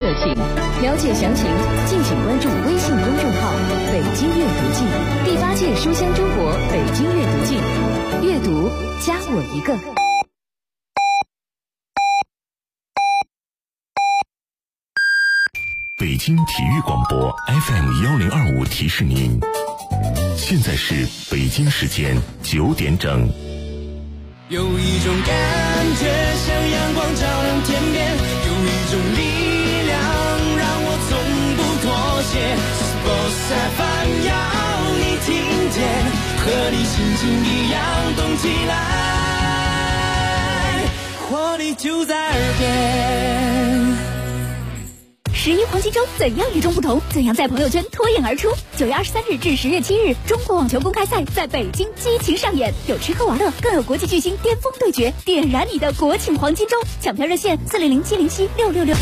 特性。了解详情，敬请关注微信公众号“北京阅读季”第8届书香中国北京阅读季，阅读加我一个。 北京体育广播 FM1025 提示您，现在是北京时间9点整。 有一种感觉像阳光照亮天边，有一种力量让我从不妥协。Sports FM 要你听见，和你心情一样动起来，活力就在耳边。 11黄金周怎样与众不同？怎样在朋友圈脱颖而出？9月23日至10月7日，中国网球公开赛在北京激情上演，有吃喝玩乐，更有国际巨星巅峰对决，点燃你的国庆黄金周！抢票热线400-707-666。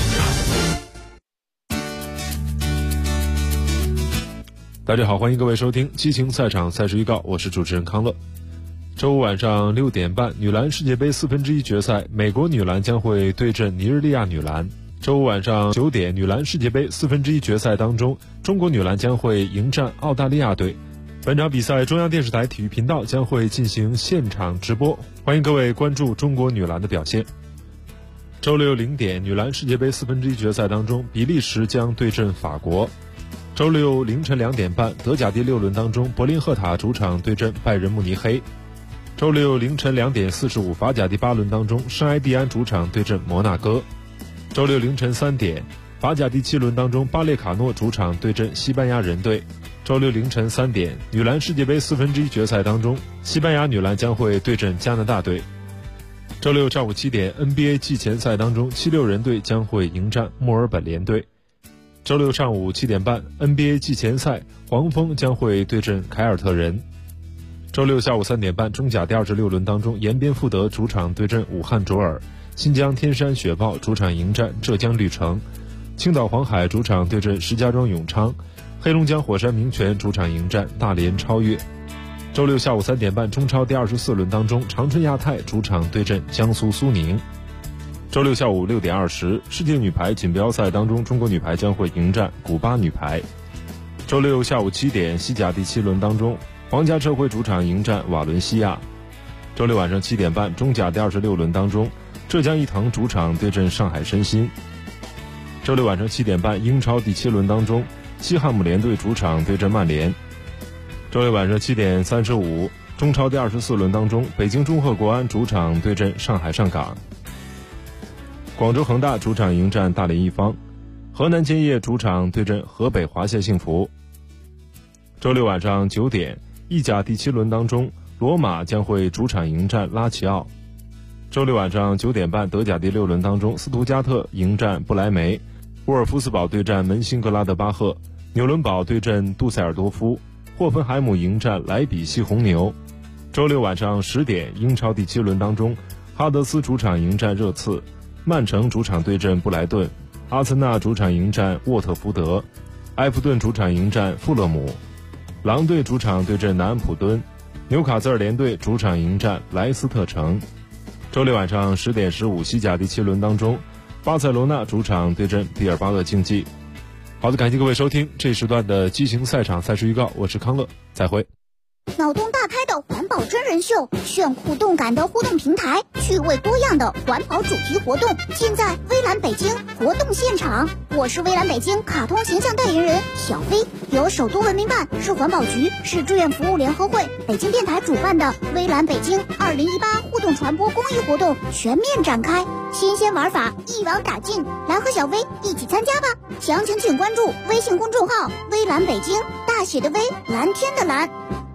大家好，欢迎各位收听激情赛场赛事预告，我是主持人康乐。周五晚上6点半，女篮世界杯1/4决赛，美国女篮将会对阵尼日利亚女篮。周五晚上9点，女篮世界杯1/4决赛当中，中国女篮将会迎战澳大利亚队。本场比赛中央电视台体育频道将会进行现场直播，欢迎各位关注中国女篮的表现。周六0点，女篮世界杯1/4决赛当中，比利时将对阵法国。周六凌晨2点半，德甲第6轮当中，柏林赫塔主场对阵拜仁慕尼黑。周六凌晨2点45，法甲第8轮当中，圣埃蒂安主场对阵摩纳哥。周六凌晨3点，法甲第7轮当中，巴列卡诺主场对阵西班牙人队。周六凌晨3点，女篮世界杯1/4决赛当中，西班牙女篮将会对阵加拿大队。周六上午7点， NBA 季前赛当中，76人队将会迎战墨尔本联队。周六上午7点半， NBA 季前赛，黄蜂将会对阵凯尔特人。周六下午3点半，中甲第26轮当中，延边富德主场对阵武汉卓尔。新疆天山雪豹主场迎战浙江绿城，青岛黄海主场对阵石家庄永昌，黑龙江火山明泉主场迎战大连超越。周六下午3点半，中超第24轮当中，长春亚泰主场对阵江苏苏宁。周六下午6点20，世界女排锦标赛当中，中国女排将会迎战古巴女排。周六下午7点，西甲第7轮当中，皇家社会主场迎战瓦伦西亚。周六晚上7点半，中甲第26轮当中，浙江一腾主场对阵上海申鑫。周六晚上7点半，英超第7轮当中，西汉姆联队主场对阵曼联。周六晚上7点35，中超第24轮当中，北京中赫国安主场对阵上海上港。广州恒大主场迎战大连一方，河南建业主场对阵河北华夏幸福。周六晚上9点，意甲第7轮当中，罗马将会主场迎战拉齐奥。周六晚上9点半，德甲第6轮当中，斯图加特迎战不莱梅，沃尔夫斯堡对战门兴格拉德巴赫，纽伦堡对阵杜塞尔多夫，霍芬海姆迎战莱比锡红牛。周六晚上10点，英超第7轮当中，哈德斯主场迎战热刺，曼城主场对阵布莱顿，阿森纳主场迎战沃特福德，埃弗顿主场迎战富勒姆，狼队主场对阵南安普敦，纽卡斯尔联队主场迎战莱斯特城。周六晚上10点15，西甲第7轮当中，巴塞罗那主场对阵毕尔巴鄂竞技。好的，感谢各位收听这时段的激情赛场赛事预告，我是康乐，再会。 脑洞大开的环保真人秀，炫酷动感的互动平台，趣味多样的环保主题活动，尽在微蓝北京活动现场。我是微蓝北京卡通形象代言人小飞，由首都文明办、市环保局、市志愿服务联合会、北京电台主办的微蓝北京2018互动传播公益活动全面展开，新鲜玩法一网打尽，来和小飞一起参加吧！详情请关注微信公众号微蓝北京，大写的微，蓝天的蓝。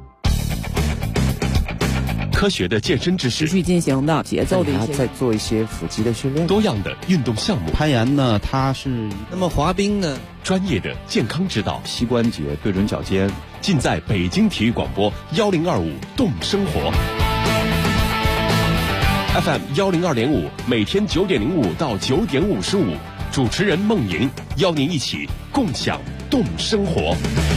科学的健身知识， 持续进行的节奏的一些， 在做一些腹肌的训练， 多样的运动项目。 攀岩呢，它是那么滑冰呢， 专业的健康指导， 膝关节对准脚尖， 尽在北京体育广播1025动生活 FM 102.5，每天9点05到9点55，主持人孟莹邀您一起共享动生活。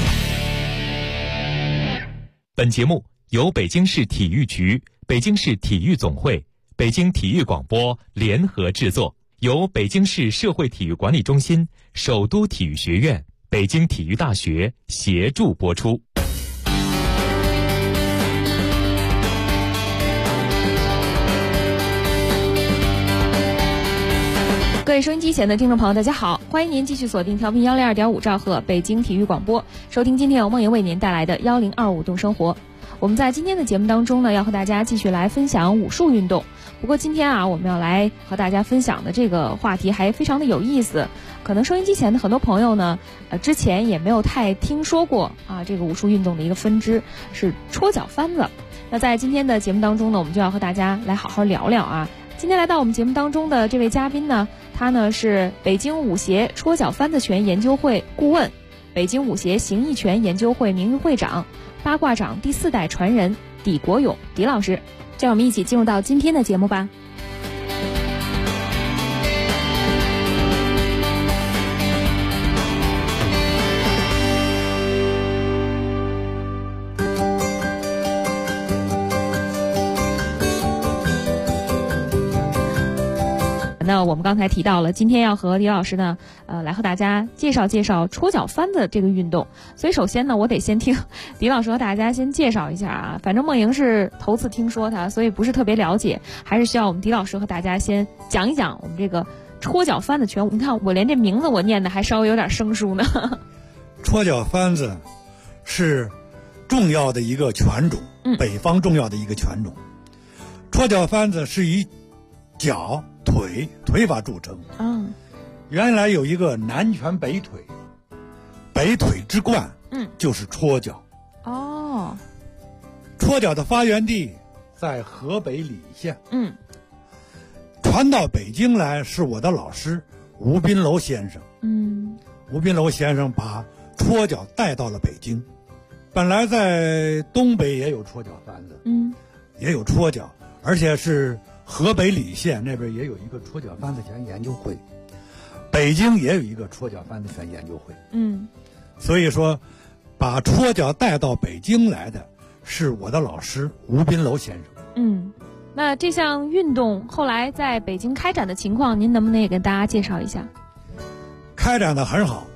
本节目由北京市体育局、北京市体育总会、北京体育广播联合制作， 由北京市社会体育管理中心、首都体育学院、北京体育大学协助播出。 各位收音机前的听众朋友，大家好，欢迎您继续锁定调频102.5兆赫北京体育广播，收听今天由梦莹为您带来的1025动生活。我们在今天的节目当中呢，要和大家继续来分享武术运动。不过今天啊，我们要来和大家分享的这个话题还非常的有意思，可能收音机前的很多朋友呢，之前也没有太听说过啊，这个武术运动的一个分支是戳脚翻子。那在今天的节目当中呢，我们就要和大家来好好聊聊啊。今天来到我们节目当中的这位嘉宾呢，他呢是北京武协戳脚翻子拳研究会顾问，北京武协形意拳研究会名誉会长，八卦掌第4代传人狄国勇狄老师。让我们一起进入到今天的节目吧。那我们刚才提到了，今天要和狄老师呢，来和大家介绍介绍戳脚翻子这个运动。所以首先呢，我得先听狄老师和大家先介绍一下啊。反正梦莹是头次听说它，所以不是特别了解，还是需要我们狄老师和大家先讲一讲我们这个戳脚翻子拳。你看我连这名字我念的还稍微有点生疏呢。 戳脚翻子是重要的一个拳种，北方重要的一个拳种。戳脚翻子是以脚腿法著称。原来有一个南拳北腿，北腿之冠，就是戳脚。戳脚的发源地在河北礼县。传到北京来是我的老师吴斌楼先生。吴斌楼先生把戳脚带到了北京。本来在东北也有戳脚翻子，也有戳脚，而且是河北礼县那边也有一个戳脚翻子拳研究会，北京也有一个戳脚翻子拳研究会。所以说把戳脚带到北京来的是我的老师吴斌楼先生。 那这项运动后来在北京开展的情况，您能不能也跟大家介绍一下？ 开展的很好。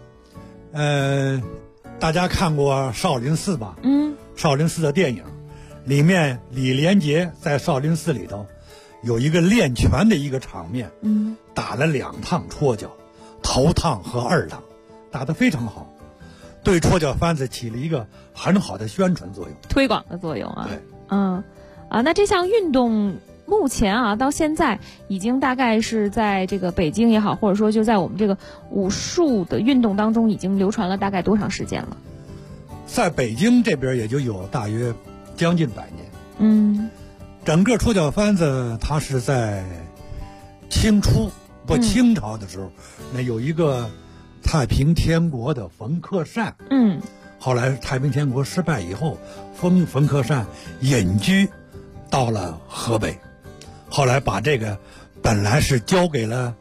大家看过少林寺吧？少林寺的电影里面，李连杰在少林寺里头有一个练拳的一个场面，打了2趟戳脚，头趟和2趟，打得非常好，对戳脚翻子起了一个很好的宣传作用、 推广的作用啊。 对， 那这项运动目前啊到现在已经大概是在这个北京也好，或者说就在我们这个武术的运动当中已经流传了大概多长时间了？ 在北京这边也就有大约将近100年。整个戳脚翻子它是在清朝的时候，那有一个太平天国的冯克善。后来太平天国失败以后，冯克善隐居到了河北，后来把这个本来是交给了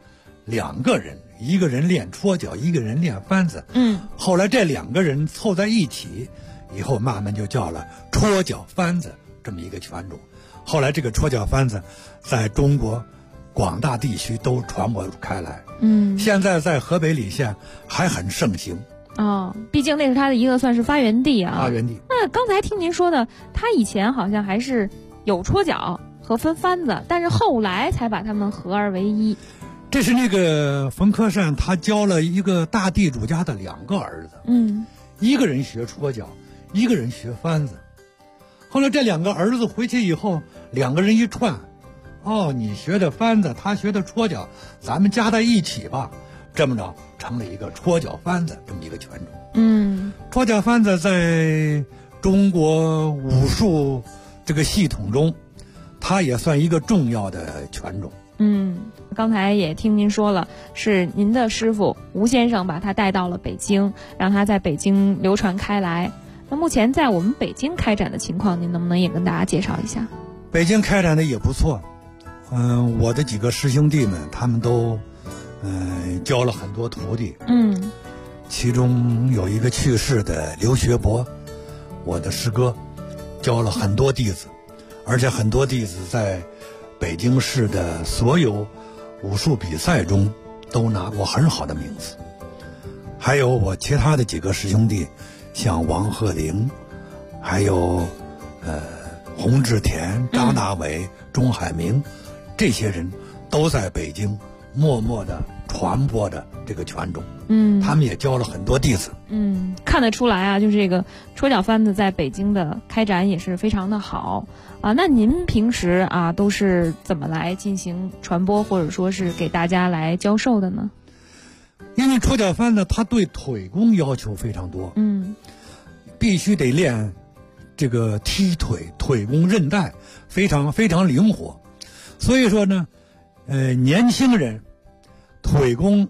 2个人，一个人练戳脚，一个人练翻子。后来这2个人凑在一起以后，慢慢就叫了戳脚翻子这么一个拳种。后来这个戳脚翻子在中国广大地区都传播开来。现在在河北礼县还很盛行。 毕竟那是它的一个算是发源地啊。 发源地。 那刚才听您说的，他以前好像还是有戳脚和分翻子，但是后来才把它们合二为一。 这是那个冯克善他教了一个大地主家的2个儿子，一个人学戳脚，一个人学翻子。后来这2个儿子回去以后，2个人一串，你学的翻子，他学的戳脚，咱们加在一起吧，这么着成了一个戳脚翻子这么一个拳种。戳脚翻子在中国武术这个系统中，它也算一个重要的拳种。 刚才也听您说了，是您的师傅吴先生把他带到了北京，让他在北京流传开来。那目前在我们北京开展的情况，您能不能也跟大家介绍一下？ 北京开展的也不错。我的几个师兄弟们，他们都教了很多徒弟。其中有一个去世的刘学博，我的师哥，教了很多弟子，而且很多弟子在北京市的所有武术比赛中都拿过很好的名次。还有我其他的几个师兄弟，像王鹤龄，还有洪志田、张大伟、钟海明，这些人都在北京默默地传播着这个拳种。他们也教了很多弟子。 看得出来啊，就是这个戳脚翻子在北京的开展也是非常的好啊。那您平时啊都是怎么来进行传播，或者说是给大家来教授的呢？ 因为戳脚翻子他对腿功要求非常多，必须得练这个踢腿、腿功韧带非常非常灵活，所以说呢，年轻人腿功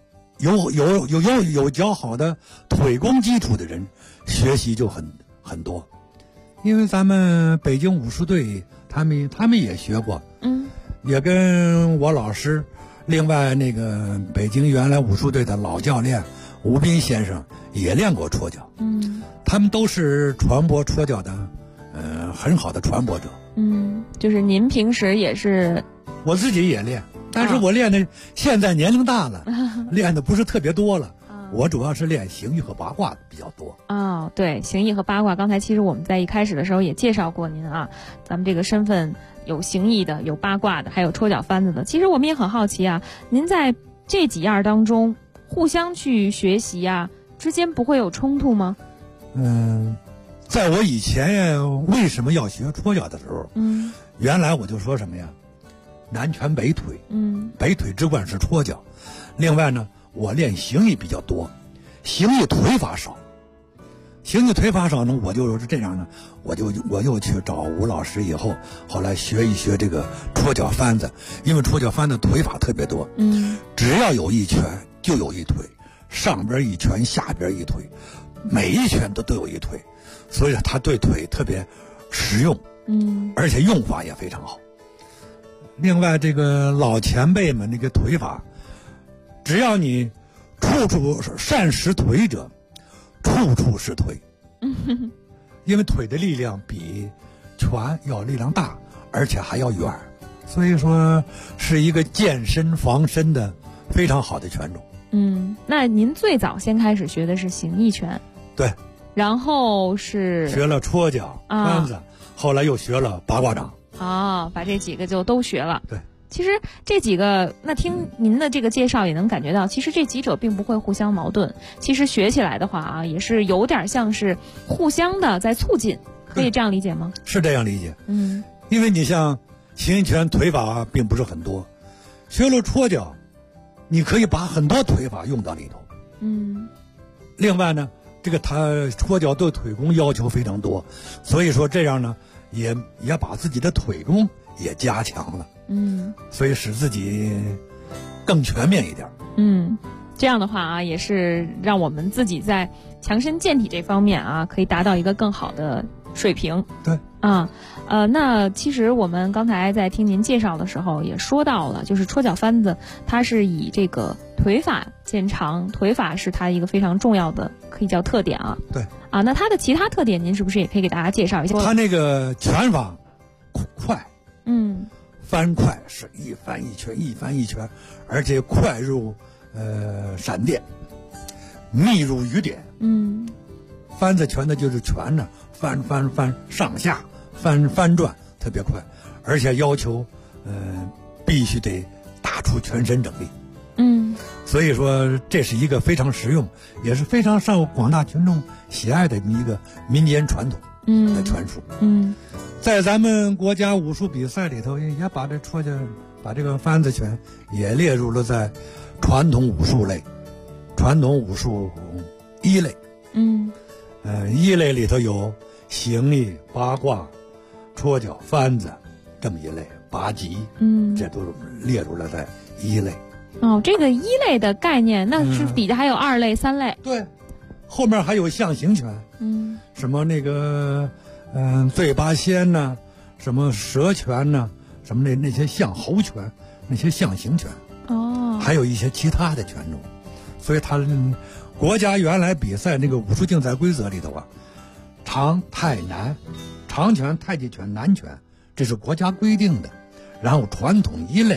有较好的腿功基础的人，学习就很多。因为咱们北京武术队，他们也学过，也跟我老师，另外那个北京原来武术队的老教练吴斌先生也练过戳脚，他们都是传播戳脚的，很好的传播者。 就是您平时也是？ 我自己也练。但是我练的现在年龄大了，练的不是特别多了。我主要是练形意和八卦比较多。 对，形意和八卦，刚才其实我们在一开始的时候也介绍过您啊，咱们这个身份有形意的，有八卦的，还有戳脚翻子的。其实我们也很好奇啊，您在这几样当中互相去学习啊，之间不会有冲突吗？ 在我以前为什么要学戳脚的时候，原来我就说什么呀？南拳北腿，北腿之冠是戳脚。另外呢，我练形意比较多，形意腿法少。形意腿法少呢，我就是这样呢，我又去找吴老师，以后后来学一学这个戳脚翻子，因为戳脚翻子腿法特别多，只要有一拳就有一腿，上边一拳下边一腿，每一拳都有一腿，所以他对腿特别实用，而且用法也非常好。另外，这个老前辈们那个腿法，只要你处处善使腿者，处处是腿。因为腿的力量比拳要力量大，而且还要远，所以说是一个健身防身的非常好的拳种。 那您最早先开始学的是形意拳？ 对。然后是学了戳脚、翻子，后来又学了八卦掌。 把这几个就都学了。 对， 其实这几个，那听您的这个介绍也能感觉到，其实这几者并不会互相矛盾。其实学起来的话啊，也是有点像是互相的在促进，可以这样理解吗？ 是这样理解。因为你像形意拳腿法并不是很多，学了戳脚，你可以把很多腿法用到里头。另外呢，这个他戳脚对腿功要求非常多，所以说这样呢。也把自己的腿功也加强了，所以使自己更全面一点。 这样的话啊，也是让我们自己在强身健体这方面啊，可以达到一个更好的水平。 对那其实我们刚才在听您介绍的时候也说到了，就是戳脚翻子，它是以这个腿法见长，腿法是它一个非常重要的，可以叫特点啊。 对。 那它的其他特点，您是不是也可以给大家介绍一下？ 它那个拳法快，翻快是一翻一拳，一翻一拳，而且快如闪电，密如雨点。翻子拳呢就是拳呢翻上下翻转特别快，而且要求必须得打出全身整力。所以说这是一个非常实用，也是非常受广大群众喜爱的一个民间传统的拳术。在咱们国家武术比赛里头，也把这个翻子拳也列入了在传统武术类，传统武术一类。一类里头有形意、八卦、戳脚、翻子这么一类8级，这都列入了在一类。 这个一类的概念，那是底下还有2类、3类。 对，后面还有象形拳，什么那个醉八仙呐，什么蛇拳呐，什么那些象猴拳，那些象形拳，还有一些其他的拳种。所以他国家原来比赛那个武术竞赛规则里头啊，长太难，长拳、太极拳、南拳，这是国家规定的。然后传统一类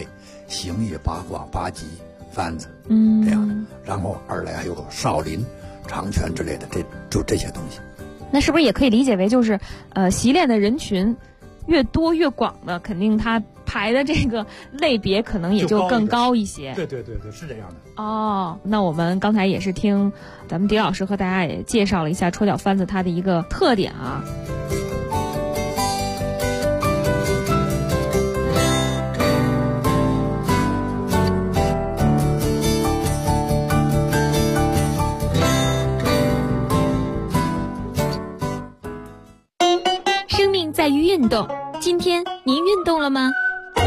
形意八卦八极幡子，这样的。然后二来还有少林、长拳之类的，这些东西。 那是不是也可以理解为就是习练的人群越多越广的，肯定它排的这个类别可能也就更高一些。 对，是这样的。 哦，那我们刚才也是听咱们狄老师和大家也介绍了一下戳脚幡子它的一个特点啊。 生命在于运动，今天您运动了吗？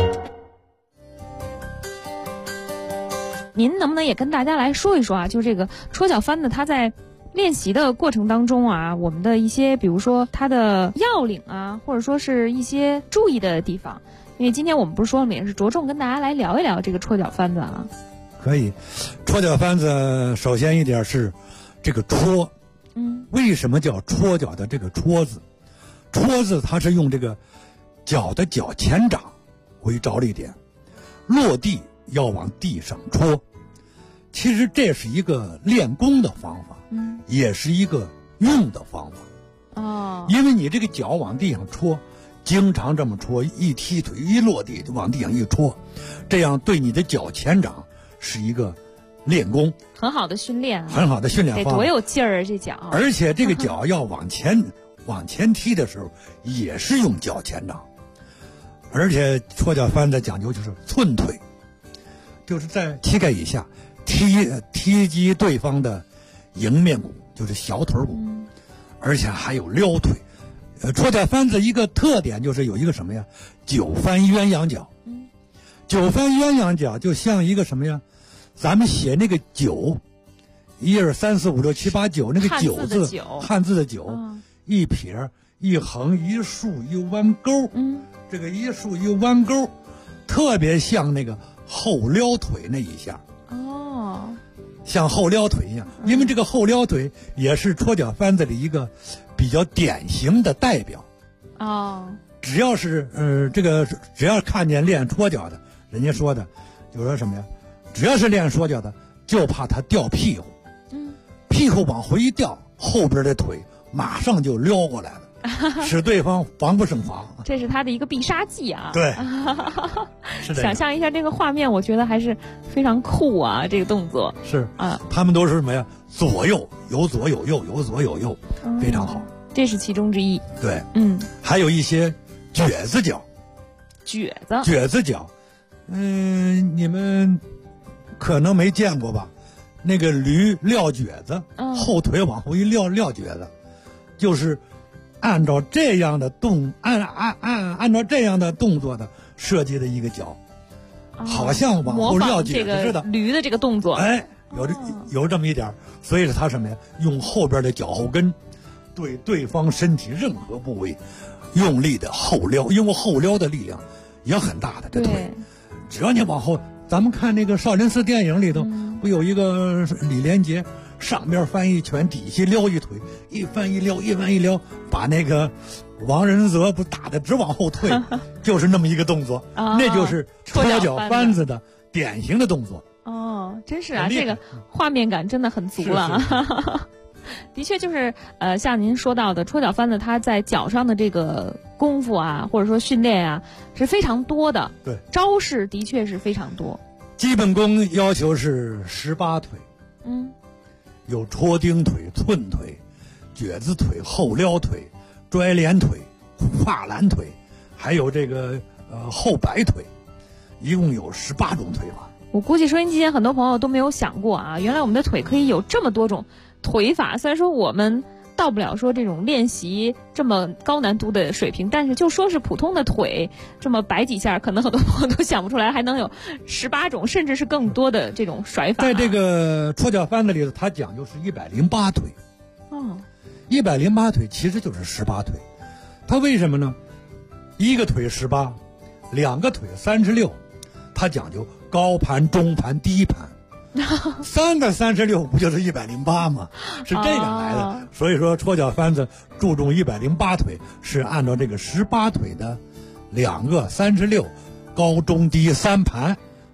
您能不能也跟大家来说一说啊？就这个戳脚幡子，它在练习的过程当中啊，我们的一些比如说它的要领啊，或者说是一些注意的地方。因为今天我们不是说了吗？也是着重跟大家来聊一聊这个戳脚幡子啊。 可以，戳脚幡子首先一点是这个戳，为什么叫戳脚的这个戳字？戳字它是用这个脚的脚前掌为着力点，落地要往地上戳。其实这是一个练功的方法，也是一个用的方法。因为你这个脚往地上戳，经常这么戳，一踢腿一落地就往地上一戳，这样对你的脚前掌是一个练功， 很好的训练， 很好的训练方法。 得多有劲儿啊，这脚！ 而且这个脚要往前踢的时候，也是用脚前掌。而且戳脚幡子讲究就是寸腿，就是在膝盖以下踢击对方的迎面骨，就是小腿骨，而且还有撩腿。戳脚幡子一个特点就是有一个什么呀？九翻鸳鸯脚。九翻鸳鸯脚就像一个什么呀？咱们写那个九，1、2、3、4、5、6、7、8、9那个九字，汉字的九，一撇一横一竖一弯钩，这个一竖一弯钩，特别像那个后撩腿那一下。像后撩腿一样，因为这个后撩腿也是戳脚幡子的一个比较典型的代表。只要是只要看见练戳脚的，人家说的就说什么呀？只要是练戳脚的，就怕他掉屁股，屁股往回一掉，后边的腿马上就撩过来了，使对方防不胜防。 这是他的一个必杀技啊！ 对，是的。 想象一下这个画面，我觉得还是非常酷啊！这个动作是啊，他们都是什么呀？左右有左有右，有左有右，非常好。 这是其中之一。 对，还有一些撅子脚。撅子脚，你们可能没见过吧？那个驴撂蹶子，后腿往后一撂蹶子，就是按照这样的按照这样的动作的设计的一个脚，好像往后撂蹶子似的。 驴的这个动作， 有这么一点，所以是他什么呀？用后边的脚后跟对对方身体任何部位用力的后撩，因为后撩的力量也很大的，这腿，只要你往后。咱们看那个少林寺电影里头，不有一个李连杰上边翻一拳，底下撩一腿，一翻一撩，一翻一撩，把那个王仁泽不打得直往后退，就是那么一个动作，那就是戳脚幡子的典型的动作。 真是啊，这个画面感真的很足了。的确就是像您说到的戳脚幡子，它在脚上的这个功夫啊，或者说训练啊，是非常多的。 对， 招式的确是非常多。 基本功要求是18腿，有戳钉腿、寸腿、撅子腿、后撩腿、拽连腿、跨栏腿，还有这个后摆腿，一共有18种腿法。 我估计收音机前很多朋友都没有想过啊，原来我们的腿可以有这么多种腿法。虽然说我们到不了说这种练习这么高难度的水平，但是就说是普通的腿这么摆几下，可能很多朋友都想不出来，还能有18种甚至是更多的这种甩法。 在这个戳脚幡子里头，它讲究是108腿。108腿其实就是18腿。它为什么呢？一个腿18，两个腿36，它讲究高盘、中盘、低盘。3个36不就是108吗？是这样来的。所以说戳脚幡子注重108腿，是按照这个18腿的2个36，高中低3盘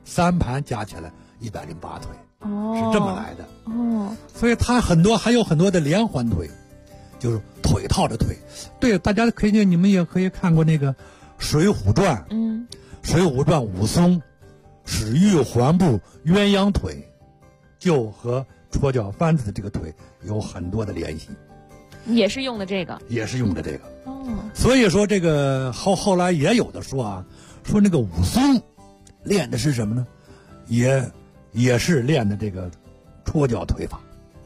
3盘加起来108腿，是这么来的。所以它还有很多的连环腿，就是腿套着腿。对，大家你们也可以看过那个《水浒传》，水浒传武松史玉环步鸳鸯腿，就和戳脚翻子的这个腿有很多的联系。 也是用的这个。 所以说这个后来也有的说啊，说那个武松练的是什么呢？也是练的这个戳脚腿法。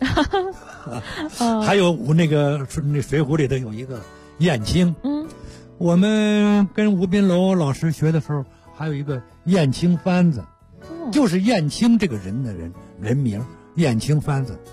还有那水浒里头有一个燕青，我们跟吴斌楼老师学的时候，还有一个燕青翻子，就是燕青这个人名，燕青翻子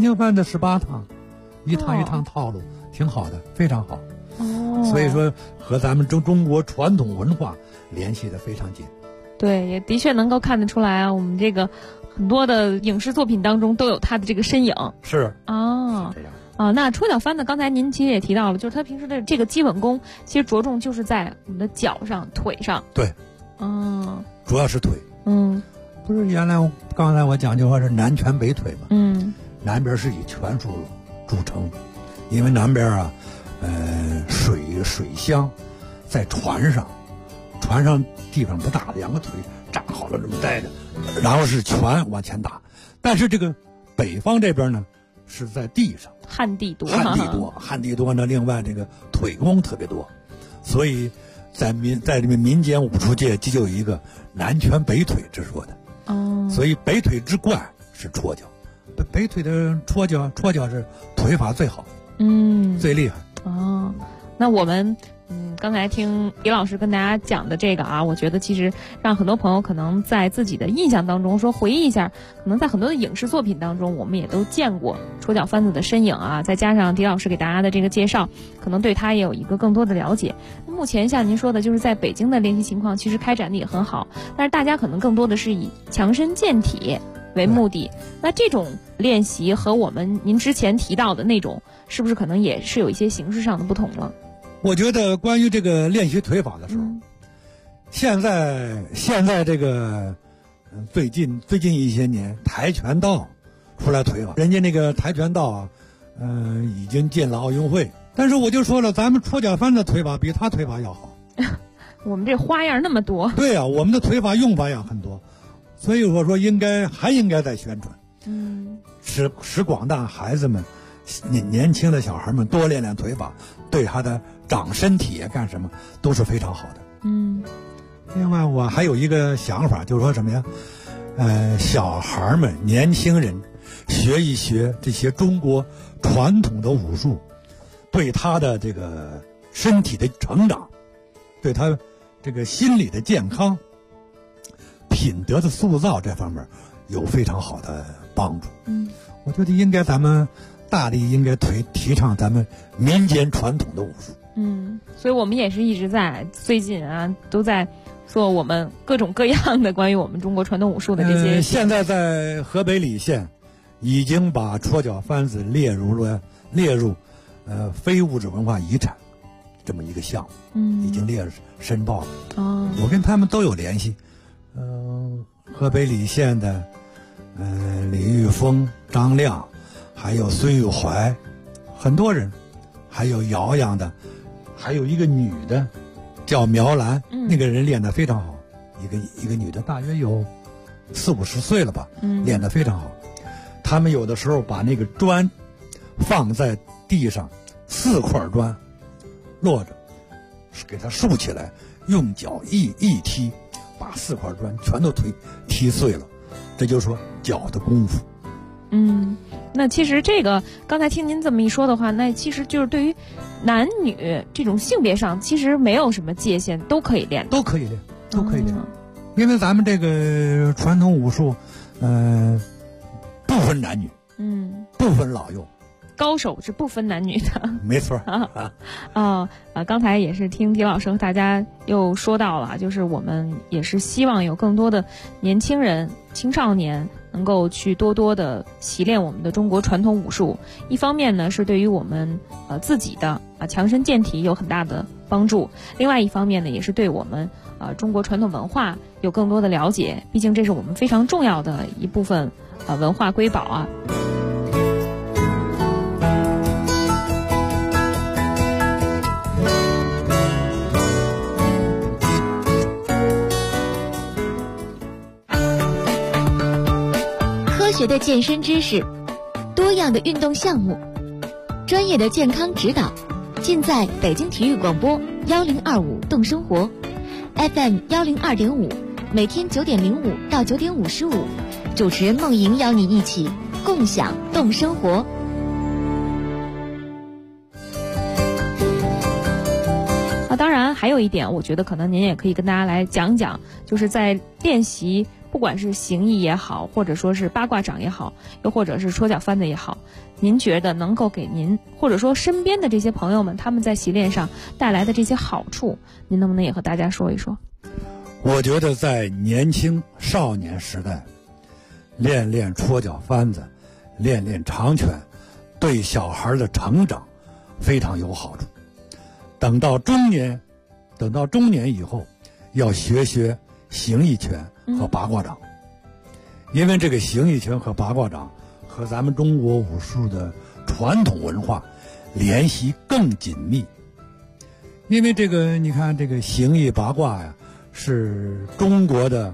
18趟，一趟一趟套路，挺好的，非常好。所以说和咱们中国传统文化联系的非常紧。 对，也的确能够看得出来啊，我们这个很多的影视作品当中都有他的这个身影。 是那戳脚翻子刚才您其实也提到了，就是他平时的这个基本功其实着重就是在我们的脚上腿上。 对，主要是腿。不是原来刚才我讲就说是南拳北腿嘛。南边是以拳术著称，因为南边啊水乡在船上地方不大，两个腿站好了这么待着，然后是拳往前打。但是这个北方这边呢是在地上， 旱地多呢，另外这个腿功特别多，所以在民间武术界就有一个南拳北腿之说的。所以北腿之冠是戳脚，北腿的戳脚是腿法最好，最厉害。 那我们刚才听李老师跟大家讲的这个啊，我觉得其实让很多朋友可能在自己的印象当中说回忆一下，可能在很多的影视作品当中我们也都见过戳脚翻子的身影啊，再加上狄老师给大家的这个介绍，可能对他也有一个更多的了解。目前像您说的，就是在北京的练习情况其实开展的也很好，但是大家可能更多的是以强身健体为目的。那这种练习和您之前提到的那种是不是可能也是有一些形式上的不同了？ 我觉得关于这个练习腿法的时候，现在这个最近一些年跆拳道出来腿法，人家那个跆拳道啊已经进了奥运会，但是我就说了，咱们戳脚翻的腿法比他腿法要好。 我们这花样那么多。 对啊，我们的腿法用法也很多，所以我说应该再宣传，使广大孩子们年轻的小孩们多练练腿法，对他的长身体干什么都是非常好的。另外我还有一个想法，就是说什么呀？小孩们、年轻人学一学这些中国传统的武术，对他的这个身体的成长，对他这个心理的健康、品德的塑造这方面有非常好的帮助。我觉得咱们大力应该提倡咱们民间传统的武术。 所以我们也是一直在最近啊都在做我们各种各样的关于我们中国传统武术的这些。 现在在河北礼县已经把戳脚翻子列入非物质文化遗产这么一个项目，已经申报了。我跟他们都有联系。河北礼县的李玉峰、张亮，还有孙玉怀，很多人，还有瑶阳的，还有一个女的叫苗兰，那个人练得非常好，一个女的大约有40-50岁了吧，练得非常好。他们有的时候把那个砖放在地上，4块砖落着，给它竖起来，用脚一踢，把4块砖全都踢碎了。这就是说脚的功夫。 那其实这个刚才听您这么一说的话，那其实就是对于男女这种性别上其实没有什么界限，都可以练。因为咱们这个传统武术不分男女，不分老幼， 高手是不分男女的。 没错。 刚才也是听狄老师和大家又说到了，就是我们也是希望有更多的年轻人、青少年能够去多多的习练我们的中国传统武术。一方面呢，是对于我们自己的强身健体有很大的帮助。另外一方面呢，也是对我们中国传统文化有更多的了解，毕竟这是我们非常重要的一部分文化瑰宝啊。 科学的健身知识，多样的运动项目，专业的健康指导，尽在北京体育广播1025动生活 FM 102.5，每天9点05到9点55，主持人梦莹邀你一起共享动生活。 当然还有一点，我觉得可能您也可以跟大家来讲讲，就是在练习不管是形意也好，或者说是八卦掌也好，又或者是戳脚翻的也好，您觉得能够给您或者说身边的这些朋友们他们在习练上带来的这些好处，您能不能也和大家说一说？ 我觉得在年轻少年时代练练戳脚翻子，练练长拳，对小孩的成长非常有好处。等到中年以后，要学形意拳和八卦掌，因为这个形意拳和八卦掌和咱们中国武术的传统文化联系更紧密。因为这个你看，这个形意八卦呀，是中国的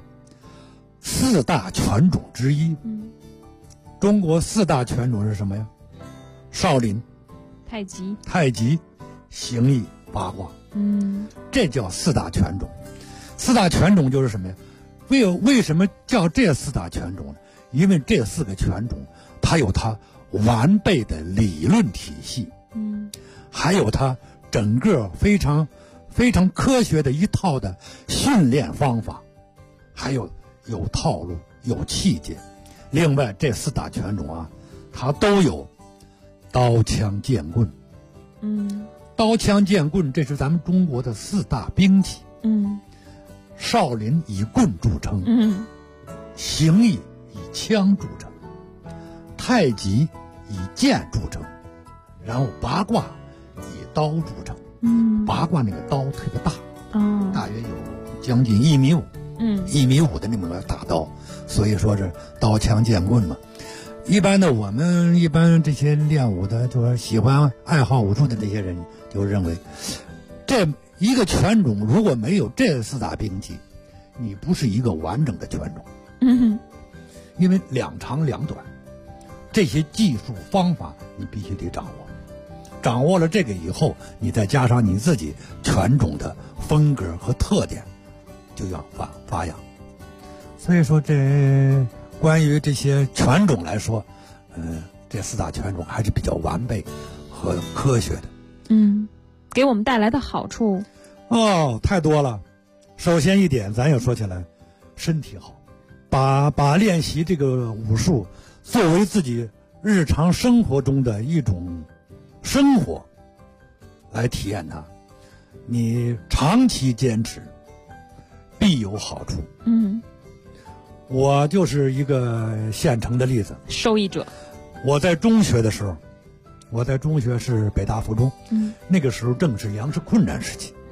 4大拳种之一。中国4大拳种是什么呀？少林、 太极、形意、八卦。这叫4大拳种。4大拳种就是什么呀？为什么叫这4大拳种呢？因为这4个拳种它有它完备的理论体系，还有它整个非常科学的一套的训练方法，还有套路、有器械。另外这4大拳种啊，它都有刀枪剑棍。刀枪剑棍这是咱们中国的4大兵器。少林以棍著称，形意以枪著称，太极以剑著称，然后八卦以刀著称。八卦那个刀特别大，大约有将近1.5米，1.5米的那么个大刀，所以说是刀枪剑棍嘛。我们一般这些练武的，就是喜欢爱好武术的这些人，就认为这一个拳种如果没有这4大兵器，你不是一个完整的拳种。因为2长2短，这些技术方法你必须得掌握。掌握了这个以后，你再加上你自己拳种的风格和特点，就要发扬。所以说这关于这些拳种来说，这4大拳种还是比较完备和科学的。 给我们带来的好处太多了。首先一点，咱也说起来，身体好，把练习这个武术作为自己日常生活中的一种生活来体验它，你长期坚持必有好处。我就是一个现成的例子， 受益者。 我在中学的时候，是北大附中，那个时候正是粮食困难时期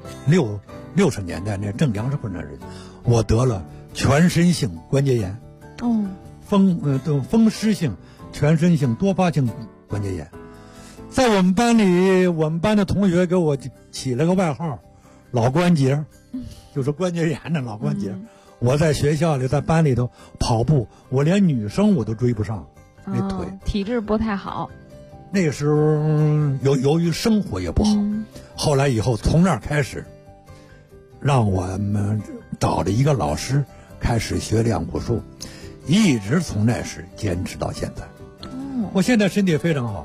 ，60年代那正粮食困难时期，我得了全身性关节炎，风湿性全身性多发性关节炎。在我们班里，我们班的同学给我起了个外号，老关节，就是关节炎的老关节。我在学校里，在班里头跑步，我连女生我都追不上，那腿体质不太好。 那个时候由于生活也不好，后来以后从那儿开始，让我们找了一个老师开始学练武术，一直从那时坚持到现在。我现在身体非常好。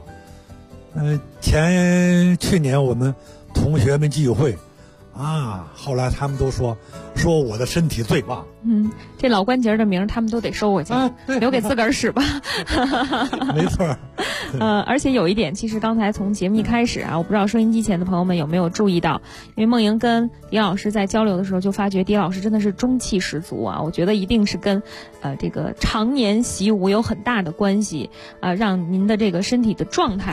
去年我们同学们聚会后来他们都说我的身体最棒。 这老关节的名他们都得收回去，留给自个儿使吧。 没错。 而且有一点，其实刚才从节目一开始我不知道收音机前的朋友们有没有注意到，因为梦莹跟狄老师在交流的时候就发觉狄老师真的是中气十足我觉得一定是跟这个常年习武有很大的关系让您的这个身体的状态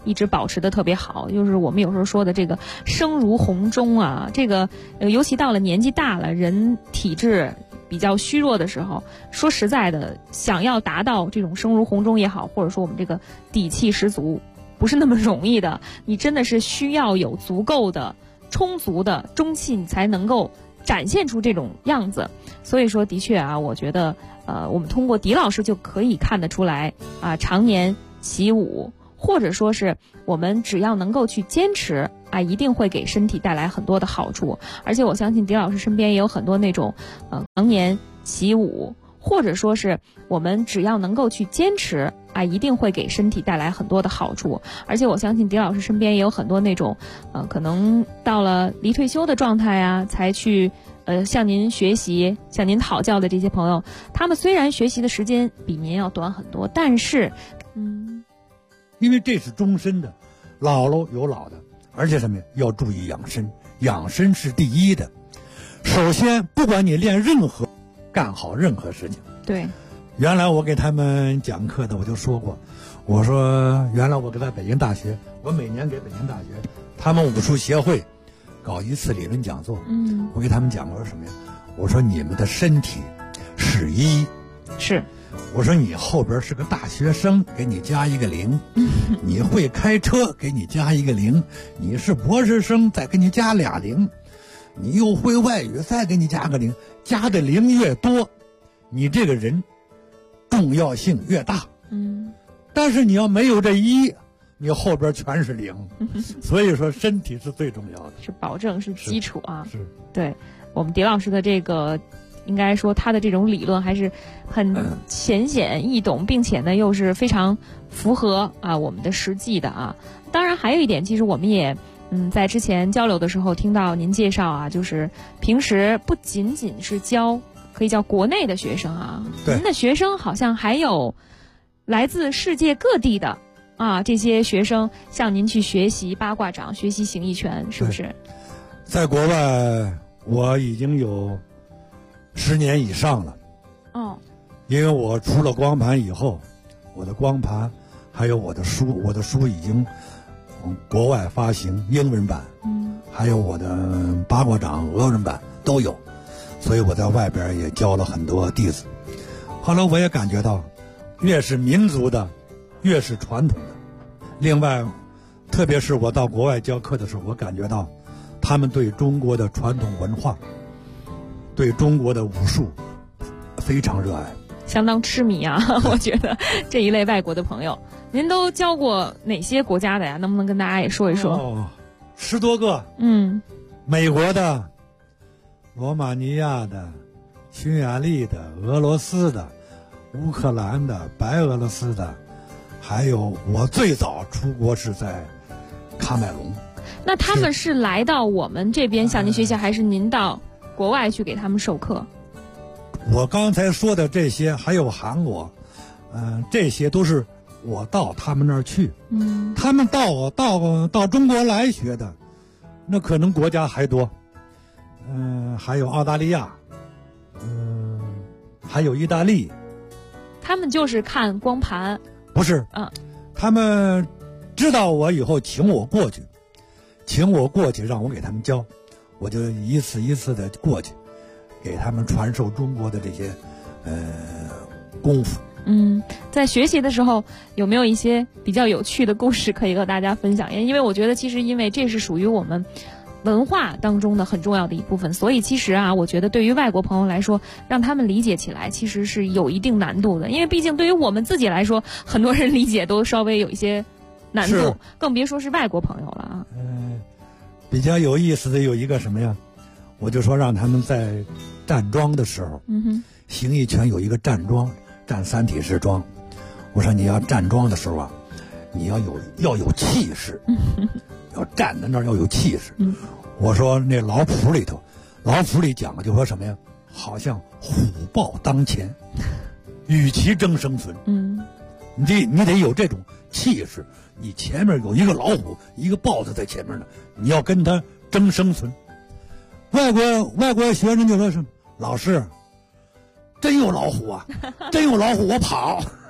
一直保持的特别好，就是我们有时候说的这个声如洪钟啊，这个尤其到了年纪大了，人体质比较虚弱的时候，说实在的，想要达到这种声如洪钟也好，或者说我们这个底气十足，不是那么容易的。你真的是需要有足够的、充足的中气，你才能够展现出这种样子。所以说，的确啊，我觉得我们通过狄老师就可以看得出来啊，常年习武，或者说是我们只要能够去坚持啊，一定会给身体带来很多的好处。而且我相信狄老师身边也有很多那种常年习武，或者说是我们只要能够去坚持啊，一定会给身体带来很多的好处。而且我相信狄老师身边也有很多那种可能到了离退休的状态啊，才去向您学习、向您讨教的这些朋友，他们虽然学习的时间比您要短很多，但是因为这是终身的，老了有老的，而且什么呀？要注意养生，养生是第一的。首先，不管你练任何，干好任何事情。 对。 原来我给他们讲课的，我就说过，我说原来我在北京大学，我每年给北京大学他们武术协会搞一次理论讲座。我给他们讲过什么呀？我说你们的身体是一， 是。 我说你后边是个大学生，给你加一个零；你会开车，给你加一个零；你是博士生，再给你加俩零；你又会外语，再给你加个零。加的零越多，你这个人重要性越大。但是你要没有这一，你后边全是零。所以说身体是最重要的， 是保证，是基础啊。 是。 对，我们狄老师的这个。应该说他的这种理论还是很浅显易懂，并且呢又是非常符合啊我们的实际的啊。当然还有一点，其实我们也在之前交流的时候听到您介绍啊，就是平时不仅仅是教可以叫国内的学生啊，您的学生好像还有来自世界各地的啊这些学生向您去学习八卦掌、学习形意拳，是不是？ 在国外我已经有10年以上了。因为我出了光盘以后，我的光盘还有我的书已经国外发行英文版，还有我的八卦掌俄文版都有，所以我在外边也教了很多弟子。后来我也感觉到，越是民族的，越是传统的。另外，特别是我到国外教课的时候，我感觉到他们对中国的传统文化，对中国的武术非常热爱， 相当痴迷啊！我觉得这一类外国的朋友，您都教过哪些国家的呀？能不能跟大家也说一说 ？10多个。美国的、罗马尼亚的、匈牙利的、俄罗斯的、乌克兰的、白俄罗斯的，还有我最早出国是在喀麦隆。 那他们是来到我们这边向您学习，还是您到国外去给他们授课？ 我刚才说的这些，还有韩国，这些都是我到他们那儿去。他们到中国来学的，那可能国家还多。还有澳大利亚，还有意大利。 他们就是看光盘？ 不是，他们知道我以后请我过去让我给他们教，我就一次一次的过去，给他们传授中国的这些功夫。 在学习的时候有没有一些比较有趣的故事可以和大家分享？因为我觉得其实因为这是属于我们文化当中的很重要的一部分，所以其实啊，我觉得对于外国朋友来说，让他们理解起来其实是有一定难度的，因为毕竟对于我们自己来说，很多人理解都稍微有一些难度，更别说是外国朋友了啊。 比较有意思的有一个什么呀？我就说让他们在站桩的时候，形意拳有一个站桩，站三体式桩。我说你要站桩的时候啊，你要有气势，要站在那儿要有气势。我说那老谱里讲的就说什么呀？好像虎豹当前，与其争生存。你得有这种气势。你前面有一个老虎，一个豹子在前面呢，你要跟他争生存。外国学生就说什么？老师，真有老虎啊，真有老虎，我跑。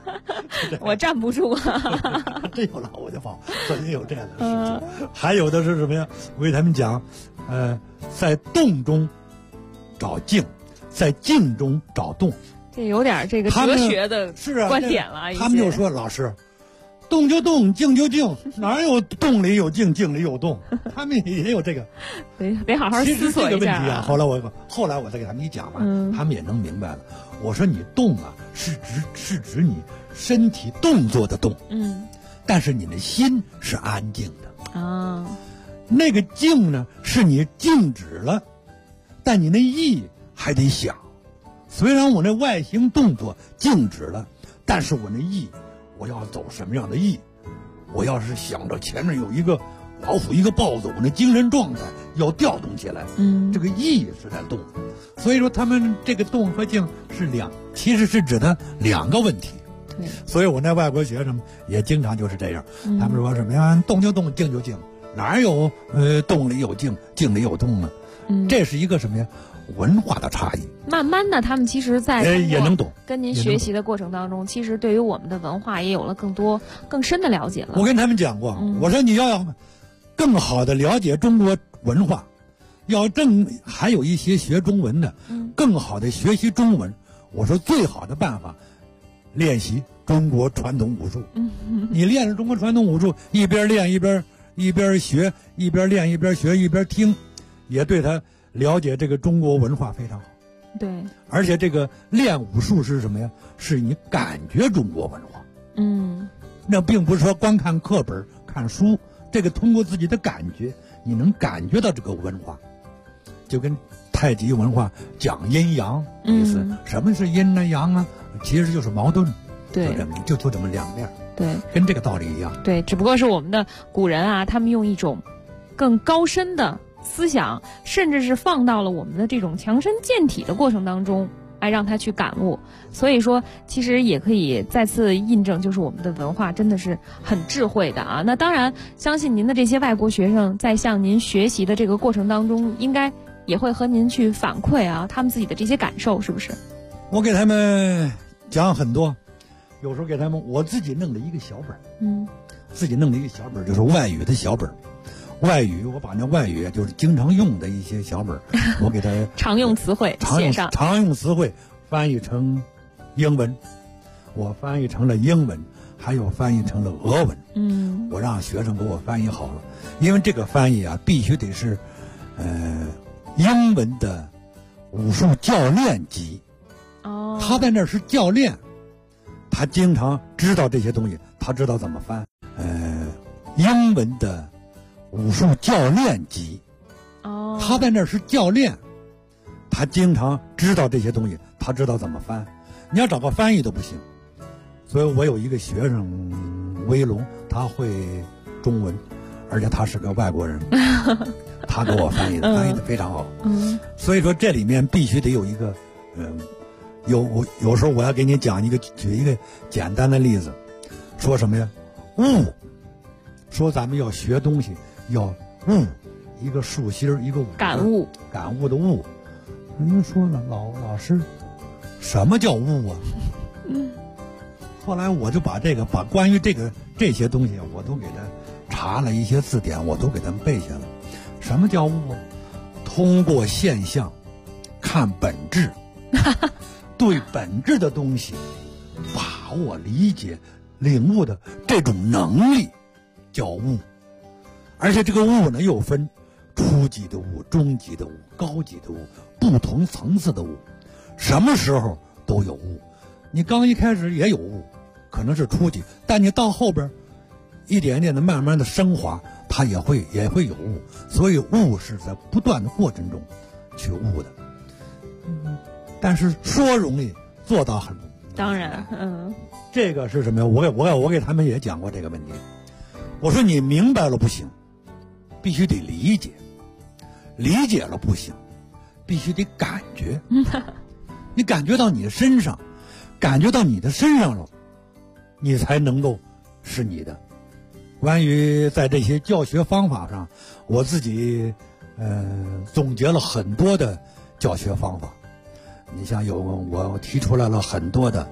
我站不住。 真有老我就跑，曾经有这样的事情。还有的是什么呀？我给他们讲，在动中找静，在静中找动。 这有点这个哲学的观点了。 他们就说老师，动就动，静就静，哪有动里有静，静里有动？他们也有这个， 得好好思索一下。 这个问题啊，后来我再给他们一讲嘛，他们也能明白了。我说你动啊，是指你身体动作的动，但是你的心是安静的啊。那个静呢，是你静止了，但你那意还得想。虽然我那外形动作静止了，但是我那意，我要走什么样的意？我要是想着前面有一个老虎一个豹子，我那精神状态要调动起来，这个意是在动。所以说他们这个动和静是其实是指的两个问题。 对， 所以我那外国学生也经常就是这样，他们说什么呀？动就动，静就静，哪有动里有静，静里有动呢？这是一个什么呀？文化的差异。 慢慢的，他们其实在也能懂， 跟您学习的过程当中，其实对于我们的文化也有了更深的了解了。 我跟他们讲过，我说你要更好的了解中国文化，还有一些学中文的，更好的学习中文。我说最好的办法，练习中国传统武术。你练着中国传统武术，一边练一边学，一边练一边学一边听，也对他了解这个中国文化非常好。 对， 而且这个练武术是什么呀？是你感觉中国文化。那并不是说光看课本看书，这个通过自己的感觉，你能感觉到这个文化。就跟太极文化讲阴阳意思，什么是阴呢阳啊？其实就是矛盾。 对， 就这么两面。 对， 跟这个道理一样。 对，只不过是我们的古人啊，他们用一种更高深的思想，甚至是放到了我们的这种强身健体的过程当中，来让他去感悟。所以说，其实也可以再次印证，就是我们的文化真的是很智慧的啊。那当然，相信您的这些外国学生在向您学习的这个过程当中，应该也会和您去反馈啊，他们自己的这些感受，是不是？ 我给他们讲很多，有时候给他们我自己弄了一个小本，自己弄了一个小本，就是外语的小本。外语，我把那外语就是经常用的一些小本，我给他常用词汇写上， 常用词汇翻译成英文，我翻译成了英文，还有翻译成了俄文。我让学生给我翻译好了，因为这个翻译啊，必须得是英文的武术教练级。他在那儿是教练，他经常知道这些东西，他知道怎么翻。英文的武术教练级，他在那儿是教练，他经常知道这些东西，他知道怎么翻。你要找个翻译都不行。所以我有一个学生威龙，他会中文，而且他是个外国人，他给我翻译的非常好。所以说这里面必须得有一个，有时候我要给你举一个简单的例子，说什么呀？悟，说咱们要学东西。要悟，一个竖心一个悟， 感悟的悟。人家说了，老师，什么叫悟啊？后来我就把关于这些东西，我都给他查了一些字典，我都给他们背下了。什么叫悟啊？通过现象看本质，对本质的东西把握、理解、领悟的这种能力叫悟。而且这个悟呢，又分初级的悟、中级的悟、高级的悟，不同层次的悟，什么时候都有悟。你刚一开始也有悟，可能是初级，但你到后边一点一点的慢慢的升华，它也会有悟。所以悟是在不断的过程中去悟的。但是说容易，做到很容易。 当然， 这个是什么呀？我给他们也讲过这个问题。我说你明白了不行，必须得理解，理解了不行，必须得感觉。你感觉到你的身上，了，你才能够是你的。关于在这些教学方法上，我自己总结了很多的教学方法。你像我提出来了很多的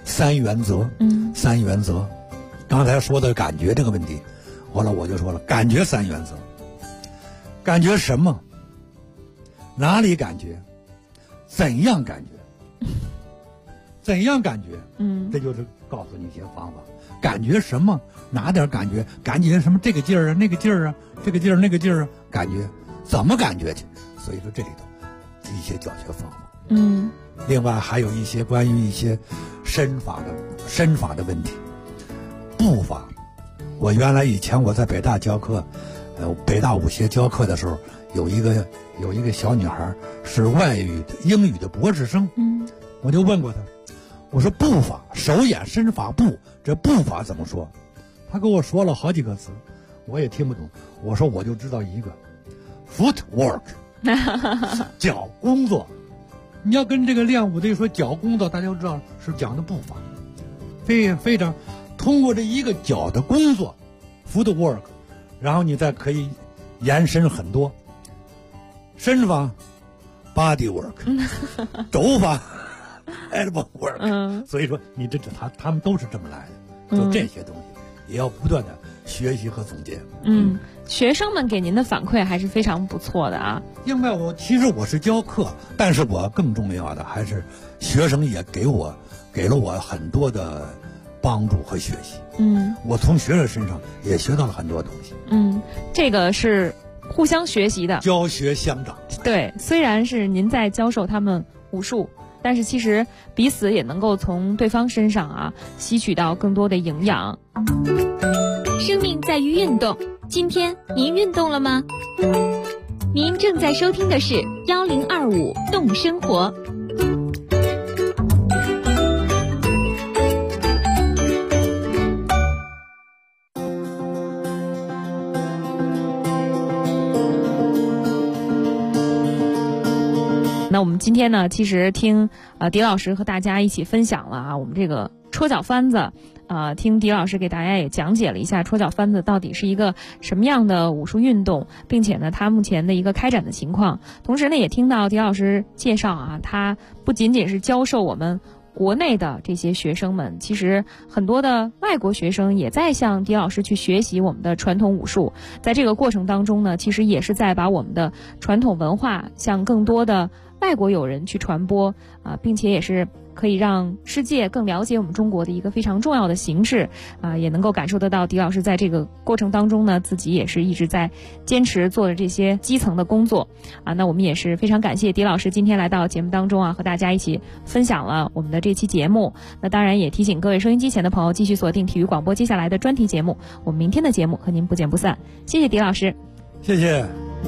3原则。3原则。刚才说的感觉这个问题，后来我就说了，感觉3原则。感觉什么？哪里感觉？怎样感觉？怎样感觉？这就是告诉你一些方法。感觉什么？哪点感觉？感觉什么？这个劲儿啊，那个劲儿啊，这个劲儿那个劲儿啊，感觉怎么感觉去？所以说这里头一些教学方法。另外还有一些关于一些身法的问题。步伐，我原来以前我在北大教课，北大武协教课的时候，有一个小女孩是英语的博士生。我就问过她，我说步伐，手眼身法步，这步伐怎么说？她跟我说了好几个词，我也听不懂。我说我就知道一个 ，footwork， 脚工作。你要跟这个练武的说脚工作，大家都知道是讲的步伐，非常通过这一个脚的工作 ，footwork， 然后你再可以延伸很多，身法 ，body work， 肘法。elbow work， 所以说你他们都是这么来的，就这些东西也要不断的学习和总结。 学生们给您的反馈还是非常不错的啊。 因为其实我是教课，但是我更重要的还是学生也给了我很多的帮助和学习。我从学生身上也学到了很多东西。 这个是互相学习的， 教学相长。 对，虽然是您在教授他们武术，但是其实彼此也能够从对方身上吸取到更多的营养。 生命在于运动，今天您运动了吗？您正在收听的是1025动生活。 那我们今天呢，其实听狄老师和大家一起分享了我们这个戳脚翻子，听狄老师给大家也讲解了一下戳脚翻子到底是一个什么样的武术运动，并且呢，它目前的一个开展的情况。同时呢，也听到狄老师介绍他不仅仅是教授我们国内的这些学生们，其实很多的外国学生也在向狄老师去学习我们的传统武术。在这个过程当中呢，其实也是在把我们的传统文化向更多的外国友人去传播并且也是可以让世界更了解我们中国的一个非常重要的形式也能够感受得到狄老师在这个过程当中呢，自己也是一直在坚持做的这些基层的工作那我们也是非常感谢狄老师今天来到节目当中和大家一起分享了我们的这期节目。那当然也提醒各位收音机前的朋友继续锁定体育广播接下来的专题节目，我们明天的节目和您不见不散。谢谢狄老师。 谢谢。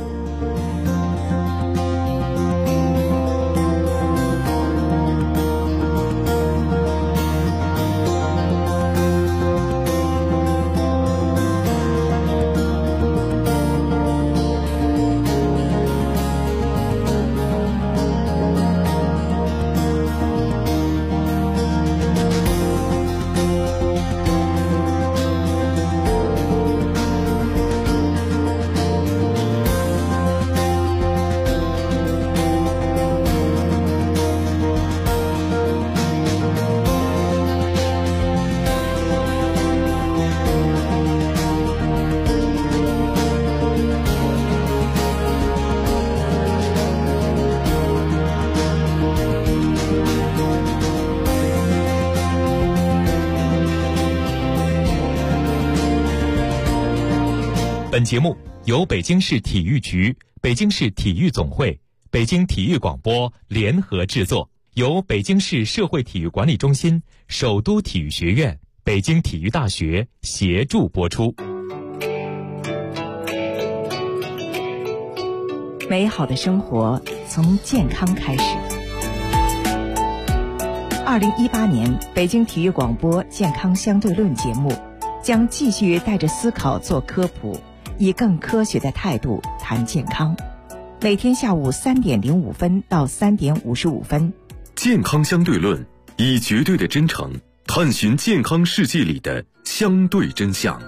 本节目由北京市体育局、北京市体育总会、北京体育广播联合制作，由北京市社会体育管理中心、首都体育学院、北京体育大学协助播出。 美好的生活从健康开始。2018年北京体育广播健康相对论节目将继续带着思考做科普，以更科学的态度谈健康。每天下午3点05分到3点55分。 健康相对论，以绝对的真诚探寻健康世界里的相对真相。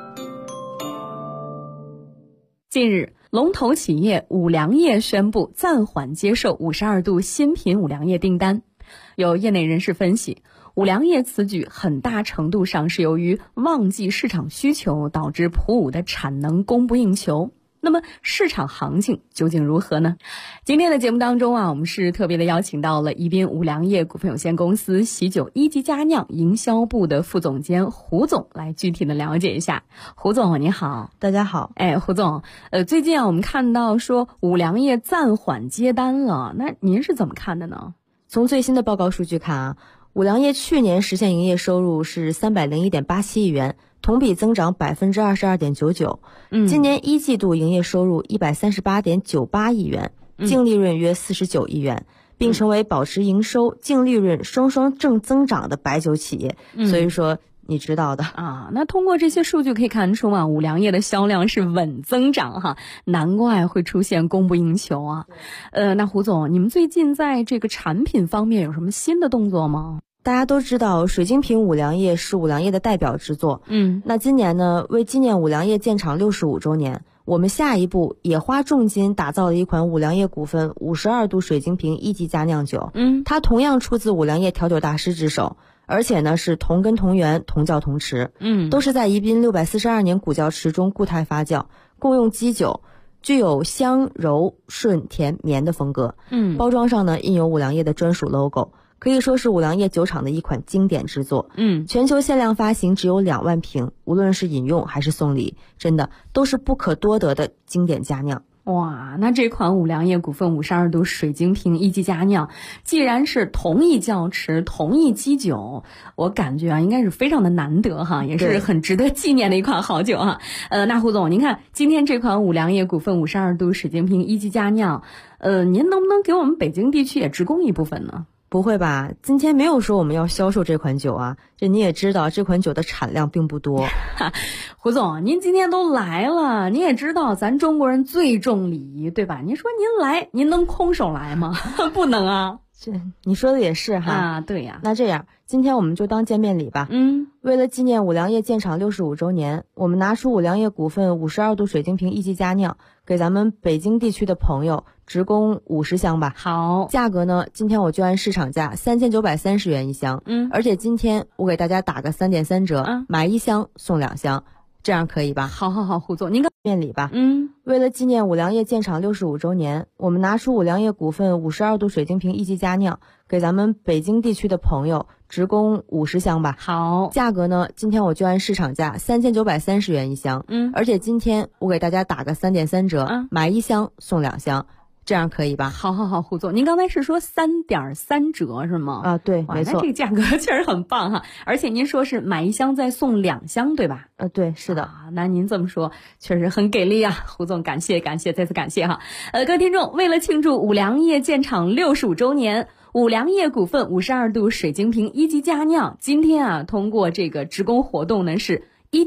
近日，龙头企业五粮液宣布暂缓接受52度新品五粮液订单。有业内人士分析， 五粮液此举很大程度上是由于忘记市场需求，导致普五的产能供不应求。那么市场行情究竟如何呢？今天的节目当中我们是特别的邀请到了宜宾五粮液股份有限公司喜酒一级佳酿营销部的副总监胡总来具体的了解一下。胡总你好。 大家好。 胡总，最近我们看到说五粮液暂缓接单了，那您是怎么看的呢？ 从最新的报告数据看五粮液去年实现营业收入是301.87亿元，同比增长22.99%。今年一季度营业收入138.98亿元，净利润约49亿元，并成为保持营收、净利润双双正增长的白酒企业。所以说你知道的那通过这些数据可以看出五粮液的销量是稳增长难怪会出现供不应求那胡总，你们最近在这个产品方面有什么新的动作吗？ 大家都知道水晶瓶五粮液是五粮液的代表之作。那今年呢，为纪念五粮液建厂65周年，我们下一步也花重金打造了一款五粮液股份52度水晶瓶一级佳酿酒。它同样出自五粮液调酒大师之手，而且呢是同根同源同窖同池，都是在宜宾642年古窖池中固态发酵，共用基酒，具有香柔顺甜绵的风格。包装上呢印有五粮液的专属 logo， 可以说是五粮液酒厂的一款经典之作。全球限量发行只有2万瓶，无论是饮用还是送礼，真的都是不可多得的经典佳酿。 哇，那这款五粮液股份52度水晶瓶一级佳酿，既然是同一窖池同一基酒，我感觉应该是非常的难得也是很值得纪念的一款好酒那胡总，您看今天这款五粮液股份52度水晶瓶一级佳酿，您能不能给我们北京地区也直供一部分呢？ 不会吧，今天没有说我们要销售这款酒这你也知道这款酒的产量并不多。 胡总，您今天都来了，您也知道咱中国人最重礼仪，对吧？您说您来，您能空手来吗？不能这你说的也是对呀。 那这样今天我们就当见面礼吧。为了纪念五粮液建厂65周年，我们拿出五粮液股份52度水晶瓶一级佳酿，给咱们北京地区的朋友直供50箱吧。 好， 价格呢，今天我就按市场价3930元一箱。而且今天我给大家打个3.3折，买1箱送2箱，这样可以吧？ 好，胡总，您面礼吧。为了纪念五粮液建厂65周年，我们拿出五粮液股份52度水晶瓶一级佳酿，给咱们北京地区的朋友直供50箱吧。 好， 价格呢，今天我就按市场价3930元一箱。而且今天我给大家打个3.3折，买1箱送2箱。这样可以吧？ 好，胡总，您刚才是说3.3折是吗？ 对，没错。 那这个价格确实很棒而且您说是买1箱再送2箱，对吧？ 对，是的。 那您这么说确实很给力胡总，感谢，再次感谢各位听众，为了庆祝五粮液建厂65周年，五粮液股份52度水晶瓶一级佳酿今天通过这个直供活动呢是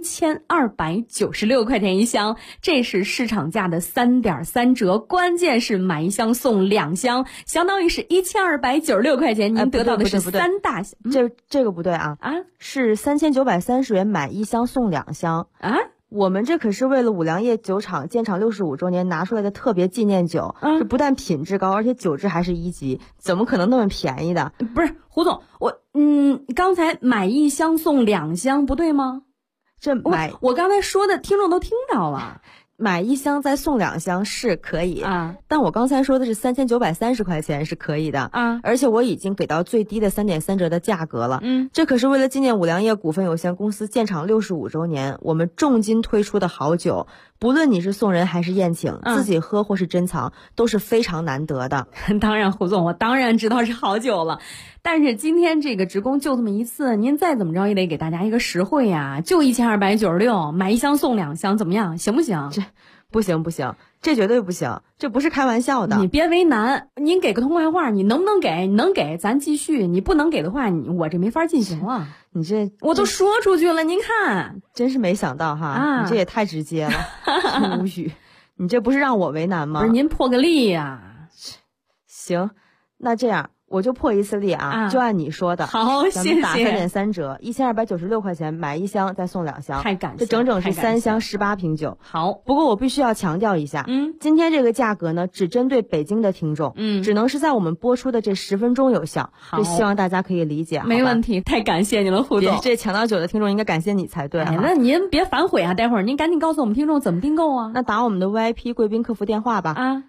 1296块钱一箱，这是市场价的3.3折，关键是买1箱送2箱，相当于是1296块钱，您得到的是3大箱。 这个不对是3930元买1箱送2箱我们这可是为了五粮液酒厂建厂65周年拿出来的特别纪念酒，这不但品质高，而且酒质还是1级，怎么可能那么便宜的？ 不是胡总，刚才买1箱送2箱不对吗？我刚才说的听众都听到了， 买1箱再送2箱是可以但我刚才说的是3930块钱是可以的而且我已经给到最低的3.3折的价格了这可是为了纪念五粮液股份有限公司建厂65周年，我们重金推出的好酒，不论你是送人还是宴请，自己喝或是珍藏都是非常难得的。 当然胡总，我当然知道是好酒了，但是今天这个直供就这么一次，您再怎么着也得给大家一个实惠就1296，买1箱送2箱，怎么样？行不行？ 这不行，这绝对不行，这不是开玩笑的。 你别为难，您给个痛快话，你能不能给？你能给咱继续，你不能给的话，我这没法进行了。 你这我都说出去了，您看， 真是没想到你这也太直接了，无语。你这不是让我为难吗？ 不是您破个例呀。 行，那这样我就破一次例啊，就按你说的。 好， 咱们打3.3折，1296块钱买1箱再送2箱， 太感谢， 这整整是3箱18瓶酒。 好， 不过我必须要强调一下，今天这个价格呢，只针对北京的听众，只能是在我们播出的这10分钟有效。这希望大家可以理解。 没问题，太感谢你了，胡总。 这抢到酒的听众应该感谢你才对。 那您别反悔啊，待会儿您赶紧告诉我们听众怎么订购啊。 那打我们的 VIP 贵宾客服电话吧，啊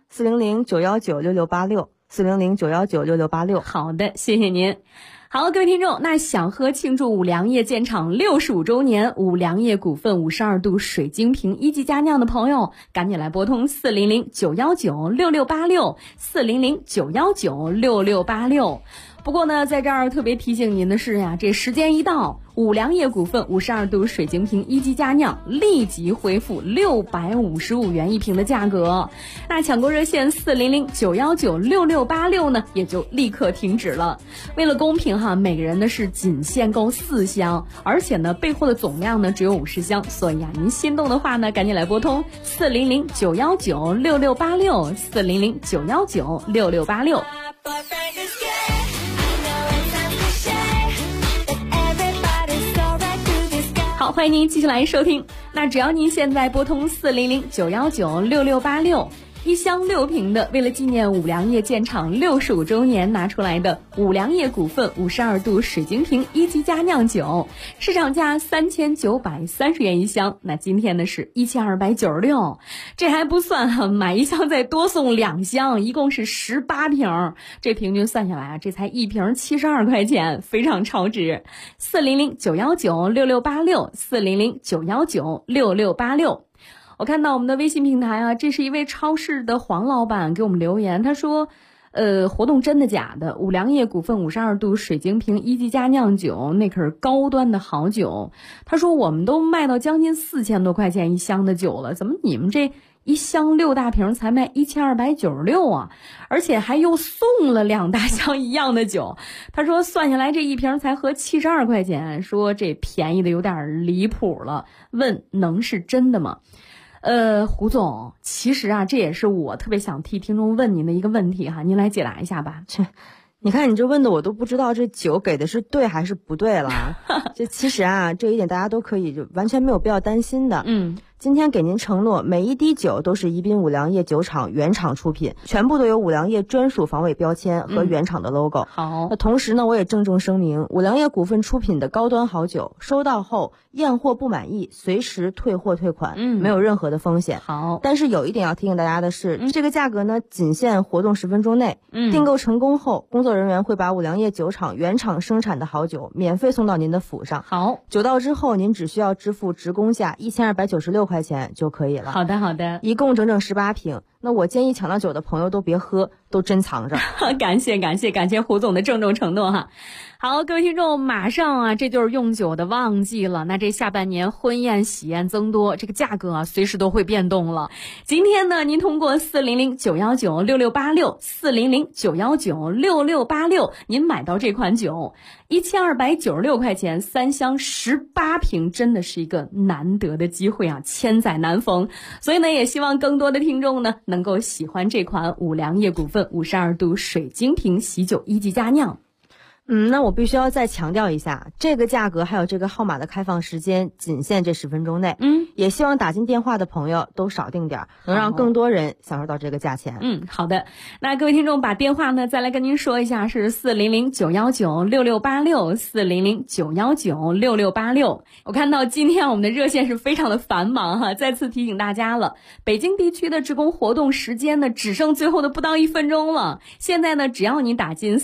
，400-919-6686，400-919-6686。 好的，谢谢您。好，各位听众，那想喝庆祝五粮液建厂65周年五粮液股份52度水晶瓶1级佳酿的朋友，赶紧来拨通400-919-6686，400-919-6686。不过呢，在这儿特别提醒您的是呀，这时间一到，五粮液股份52度水晶瓶1级佳酿立即恢复655元一瓶的价格。那抢购热线400-919-6686呢，也就立刻停止了。为了公平哈，每个人呢是仅限购4箱，而且呢备货的总量呢只有50箱，所以啊，您心动的话呢，赶紧来拨通400-919-6686，400-919-6686。好，欢迎您继续来收听。那只要您现在拨通400-919-6686，一箱6瓶的，为了纪念五粮液建厂65周年拿出来的五粮液股份52度水晶瓶1级佳酿酒，市场价3930元一箱，那今天呢是1296，这还不算哈，买一箱再多送2箱，一共是18瓶，这平均算下来啊，这才一瓶72块钱，非常超值。400-919-6686，400-919-6686。我看到我们的微信平台啊，这是一位超市的黄老板给我们留言，他说活动真的假的？五粮液股份52度水晶瓶1级佳酿酒，那可是高端的好酒。他说我们都卖到将近4000多块钱一箱的酒了，怎么你们这一箱6大瓶才卖1296啊？而且还又送了2大箱一样的酒。他说算下来这一瓶才合72块钱，说这便宜的有点离谱了，问能是真的吗？胡总，其实啊，这也是我特别想替听众问您的一个问题哈，您来解答一下吧。 你看你这问的我都不知道这酒给的是对还是不对了。这其实啊，这一点大家都可以就完全没有必要担心的。今天给您承诺，每一滴酒都是宜宾五粮液酒厂原厂出品，全部都有五粮液专属防伪标签和原厂的 logo。 好， 那同时呢，我也郑重声明，五粮液股份出品的高端好酒，收到后验货不满意，随时退货退款，没有任何的风险。 好， 但是有一点要提醒大家的是，这个价格呢，仅限活动10分钟内。订购成功后，工作人员会把五粮液酒厂原厂生产的好酒免费送到您的府上。 好， 酒到之后，您只需要支付职工价1296块钱就可以了。 好的，好的， 一共整整18瓶。那我建议抢到酒的朋友都别喝，都珍藏着。 感谢胡总的郑重承诺哈。好，各位听众，马上啊，这就是用酒的旺季了。那这下半年婚宴喜宴增多，这个价格啊随时都会变动了。今天呢，您通过400-919-6686，400-919-6686，您买到这款酒，1296块钱3箱18瓶，真的是一个难得的机会啊，千载难逢。所以呢，也希望更多的听众呢能够喜欢这款五粮液股份52度水晶瓶喜酒1级佳酿。 那我必须要再强调一下，这个价格还有这个号码的开放时间仅限这10分钟内。也希望打进电话的朋友都少订点，能让更多人享受到这个价钱。 好的。那各位听众把电话呢再来跟您说一下，是400-919-6686，400-919-6686。我看到今天我们的热线是非常的繁忙哈，再次提醒大家了，北京地区的职工活动时间呢只剩最后的不到1分钟了。现在呢，只要你打进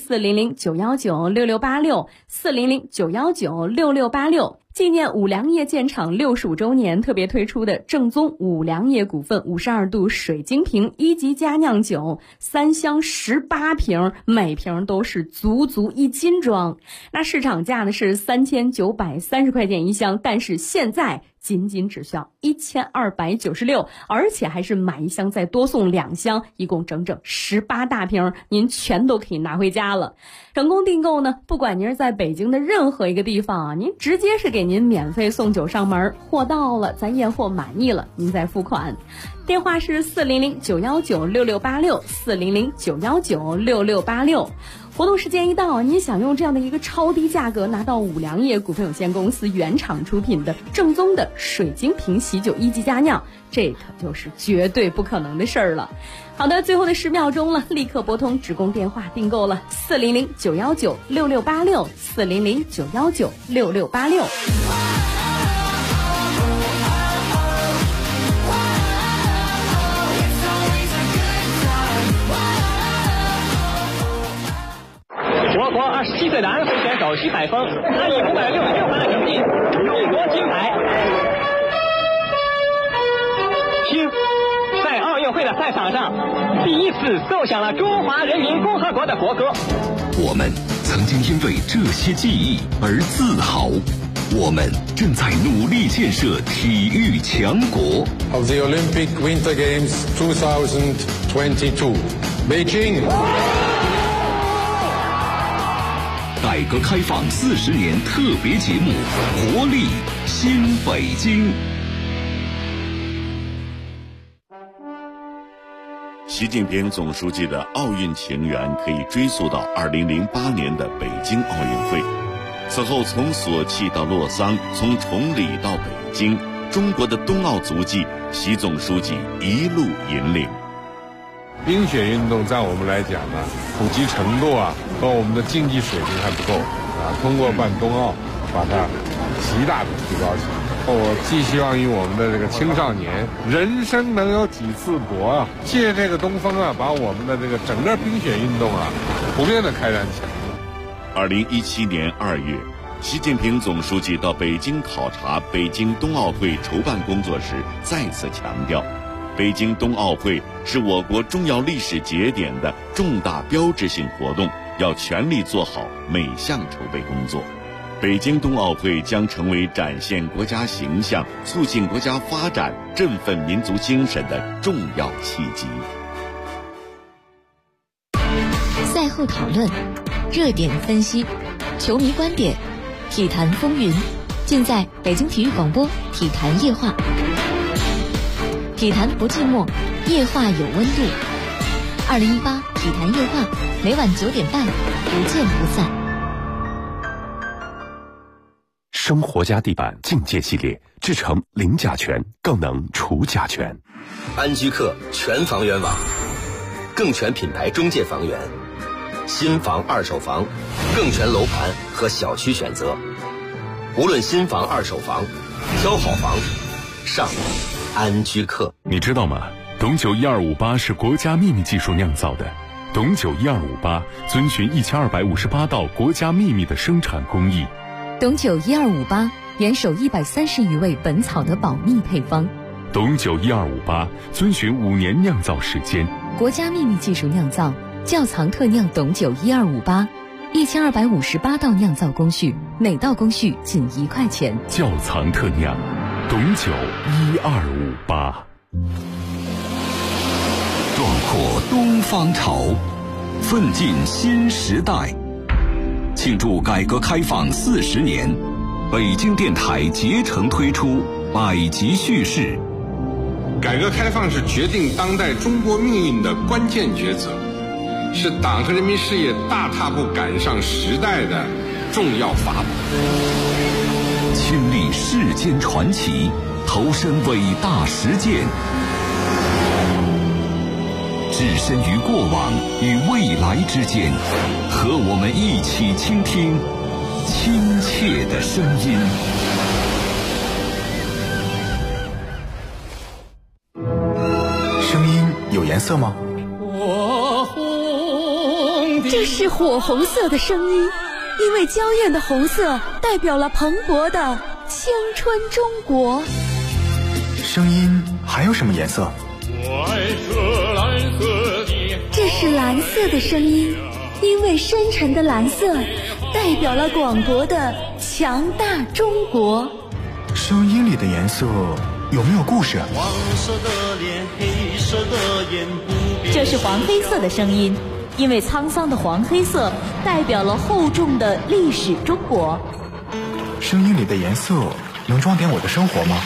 400-919-6686，400-919-6686，纪念五粮液建厂65周年特别推出的正宗五粮液股份52度水晶瓶1级佳酿酒，3箱18瓶，每瓶都是足1斤装。那市场价呢是3930块钱一箱，但是现在仅只需要1296，而且还是买一箱再多送2箱，一共整整18大瓶，您全都可以拿回家了。成功订购呢，不管您是在北京的任何一个地方啊，您直接是给您免费送酒上门，货到了咱验货满意了您再付款。电话是400-919-6686，400-919-6686。 活动时间一到，你想用这样的一个超低价格拿到五粮液股份有限公司原厂出品的正宗的水晶瓶喜酒1级佳酿，这可就是绝对不可能的事儿了。好的，最后的10秒钟了，立刻拨通职工电话订购了400-919-6686 400-919-6686。 我国27岁的安徽选手徐海峰，他以566分的成绩勇夺金牌。听，在奥运会的赛场上，第一次奏响了中华人民共和国的国歌。 我们曾经因为这些记忆而自豪，我们正在努力建设体育强国。 Of the Olympic Winter Games 2022, Beijing。 改革开放40年特别节目，活力新北京。 习近平总书记的奥运情缘可以追溯到2008年的北京奥运会。此后，从索契到洛桑，从崇礼到北京，中国的冬奥足迹，习总书记一路引领。 冰雪运动在我们来讲呢，普及程度和我们的竞技水平还不够通过办冬奥，把它极大的提高起来。我寄希望于我们的这个青少年，人生能有几次搏借这个东风把我们的这个整个冰雪运动普遍的开展起来。 2017年2月，习近平总书记到北京考察北京冬奥会筹办工作时，再次强调，北京冬奥会是我国重要历史节点的重大标志性活动，要全力做好每项筹备工作。北京冬奥会将成为展现国家形象、促进国家发展、振奋民族精神的重要契机。 赛后讨论，热点分析，球迷观点，体坛风云，尽在北京体育广播体坛夜话。体坛不寂寞，夜话有温度。2018体坛夜话，每晚9点半，不见不散。 生活家地板境界系列，制成零甲醛，更能除甲醛。 安居客全房源网，更全品牌中介房源，新房二手房，更全楼盘和小区选择。无论新房二手房，挑好房上安居客。 你知道吗？董酒1258是国家秘密技术酿造的。董酒1258遵循1258道国家秘密的生产工艺。 董酒1258严守130余味本草的保密配方。 董酒1258遵循5年酿造时间， 国家秘密技术酿造，窖藏特酿董酒1258，1258道酿造工序，每道工序仅1块钱。 窖藏特酿，董酒1258。 壮阔东方潮，奋进新时代。庆祝改革开放40年，北京电台竭诚推出百集叙事。 改革开放是决定当代中国命运的关键抉择，是党和人民事业大踏步赶上时代的重要法宝。 亲历世间传奇，投身伟大实践，置身于过往与未来之间，和我们一起倾听亲切的声音。 声音有颜色吗？ 这是火红色的声音，因为娇艳的红色代表了蓬勃的青春中国。 声音还有什么颜色？ 这是蓝色的声音，因为深沉的蓝色代表了广博的强大中国。 声音里的颜色有没有故事？ 黄色的脸，黑色的眼，不变。 这是黄黑色的声音，因为沧桑的黄黑色代表了厚重的历史中国。 声音里的颜色能装点我的生活吗？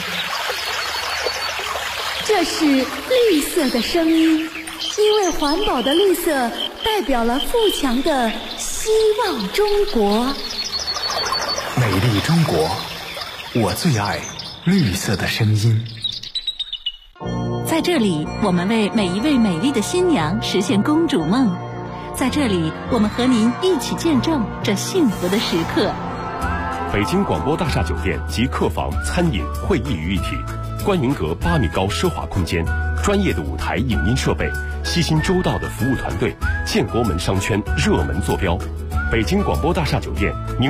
这是绿色的声音，因为环保的绿色代表了富强的希望中国， 美丽中国，我最爱绿色的声音。 在这里，我们为每一位美丽的新娘实现公主梦。在这里，我们和您一起见证这幸福的时刻。 北京广播大厦酒店集客房、餐饮、会议于一体，观云阁8米高奢华空间，专业的舞台影音设备，悉心周到的服务团队，建国门商圈热门坐标。北京广播大厦酒店。